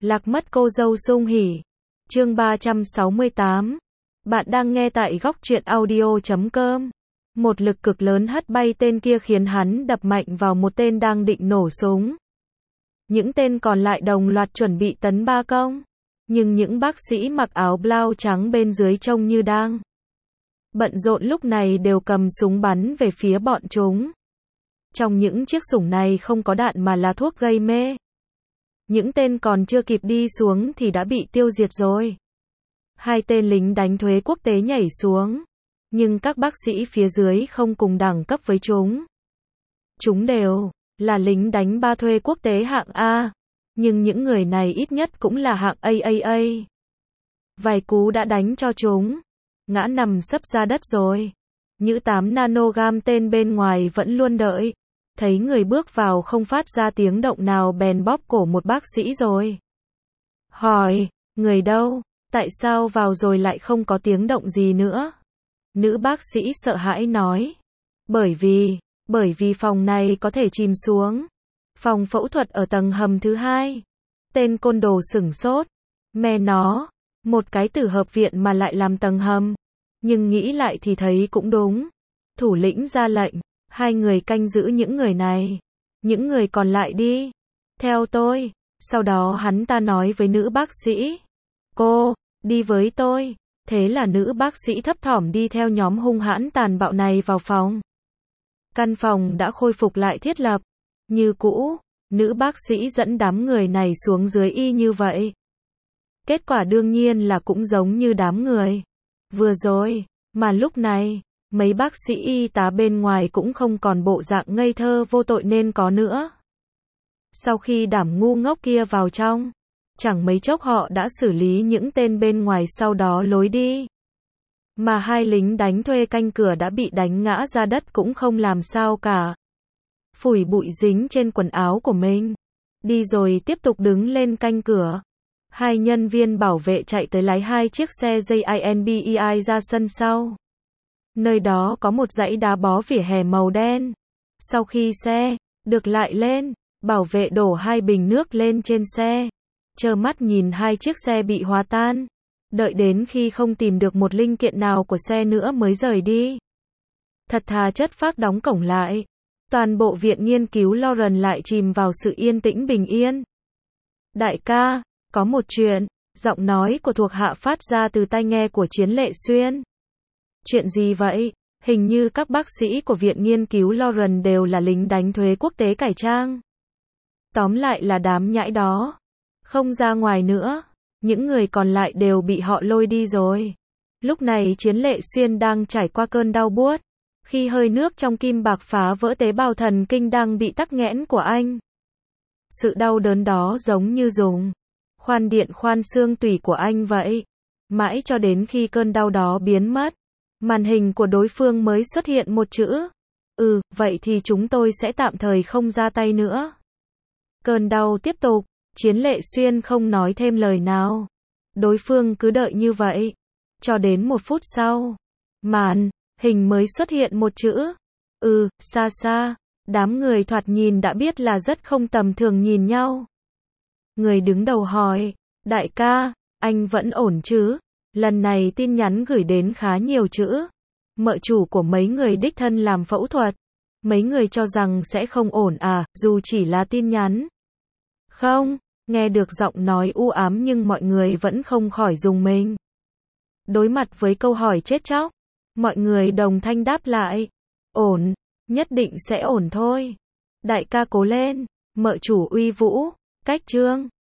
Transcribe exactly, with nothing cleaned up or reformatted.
Lạc mất cô dâu sung hỉ. Chương ba trăm sáu mươi tám. Bạn đang nghe tại góc truyện audio chấm com. Một lực cực lớn hất bay tên kia khiến hắn đập mạnh vào một tên đang định nổ súng. Những tên còn lại đồng loạt chuẩn bị tấn ba công. Nhưng những bác sĩ mặc áo blau trắng bên dưới trông như đang bận rộn lúc này đều cầm súng bắn về phía bọn chúng. Trong những chiếc súng này không có đạn mà là thuốc gây mê. Những tên còn chưa kịp đi xuống thì đã bị tiêu diệt rồi. Hai tên lính đánh thuê quốc tế nhảy xuống. Nhưng các bác sĩ phía dưới không cùng đẳng cấp với chúng. Chúng đều là lính đánh ba thuê quốc tế hạng A. Nhưng những người này ít nhất cũng là hạng A A A. Vài cú đã đánh cho chúng ngã nằm sấp ra đất rồi. Nhữ tám nanogam tên bên ngoài vẫn luôn đợi. Thấy người bước vào không phát ra tiếng động nào bèn bóp cổ một bác sĩ rồi. Hỏi, người đâu? Tại sao vào rồi lại không có tiếng động gì nữa? Nữ bác sĩ sợ hãi nói. Bởi vì, bởi vì phòng này có thể chìm xuống. Phòng phẫu thuật ở tầng hầm thứ hai. Tên côn đồ sửng sốt. Mẹ nó, một cái tử hợp viện mà lại làm tầng hầm. Nhưng nghĩ lại thì thấy cũng đúng. Thủ lĩnh ra lệnh. Hai người canh giữ những người này. Những người còn lại đi. Theo tôi. Sau đó hắn ta nói với nữ bác sĩ. Cô, đi với tôi. Thế là nữ bác sĩ thấp thỏm đi theo nhóm hung hãn tàn bạo này vào phòng. Căn phòng đã khôi phục lại thiết lập. Như cũ, nữ bác sĩ dẫn đám người này xuống dưới y như vậy. Kết quả đương nhiên là cũng giống như đám người vừa rồi. Mà lúc này, mấy bác sĩ y tá bên ngoài cũng không còn bộ dạng ngây thơ vô tội nên có nữa. Sau khi đám ngu ngốc kia vào trong, chẳng mấy chốc họ đã xử lý những tên bên ngoài sau đó lối đi. Mà hai lính đánh thuê canh cửa đã bị đánh ngã ra đất cũng không làm sao cả. Phủi bụi dính trên quần áo của mình. Đi rồi tiếp tục đứng lên canh cửa. Hai nhân viên bảo vệ chạy tới lái hai chiếc xe Jinbei ra sân sau. Nơi đó có một dãy đá bó vỉa hè màu đen. Sau khi xe được lại lên, bảo vệ đổ hai bình nước lên trên xe. Trơ mắt nhìn hai chiếc xe bị hóa tan. Đợi đến khi không tìm được một linh kiện nào của xe nữa mới rời đi. Thật thà chất phác đóng cổng lại. Toàn bộ viện nghiên cứu Lauren lại chìm vào sự yên tĩnh bình yên. Đại ca, có một chuyện. Giọng nói của thuộc hạ phát ra từ tai nghe của Chiến Lệ Xuyên. Chuyện gì vậy? Hình như các bác sĩ của viện nghiên cứu Lauren đều là lính đánh thuê quốc tế cải trang. Tóm lại là đám nhãi đó không ra ngoài nữa. Những người còn lại đều bị họ lôi đi rồi. Lúc này Chiến Lệ Xuyên đang trải qua cơn đau buốt. Khi hơi nước trong kim bạc phá vỡ tế bào thần kinh đang bị tắc nghẽn của anh. Sự đau đớn đó giống như dùng khoan điện khoan xương tủy của anh vậy. Mãi cho đến khi cơn đau đó biến mất, màn hình của đối phương mới xuất hiện một chữ. Ừ, vậy thì chúng tôi sẽ tạm thời không ra tay nữa. Cơn đau tiếp tục. Chiến Lệ Xuyên không nói thêm lời nào. Đối phương cứ đợi như vậy. Cho đến một phút sau, màn hình mới xuất hiện một chữ. Ừ, xa xa. Đám người thoạt nhìn đã biết là rất không tầm thường nhìn nhau. Người đứng đầu hỏi. Đại ca, anh vẫn ổn chứ? Lần này tin nhắn gửi đến khá nhiều chữ. Mợ chủ của mấy người đích thân làm phẫu thuật. Mấy người cho rằng sẽ không ổn à, dù chỉ là tin nhắn. Không, nghe được giọng nói u ám nhưng mọi người vẫn không khỏi rùng mình. Đối mặt với câu hỏi chết chóc, mọi người đồng thanh đáp lại. Ổn, nhất định sẽ ổn thôi. Đại ca cố lên, mợ chủ uy vũ, cách trương.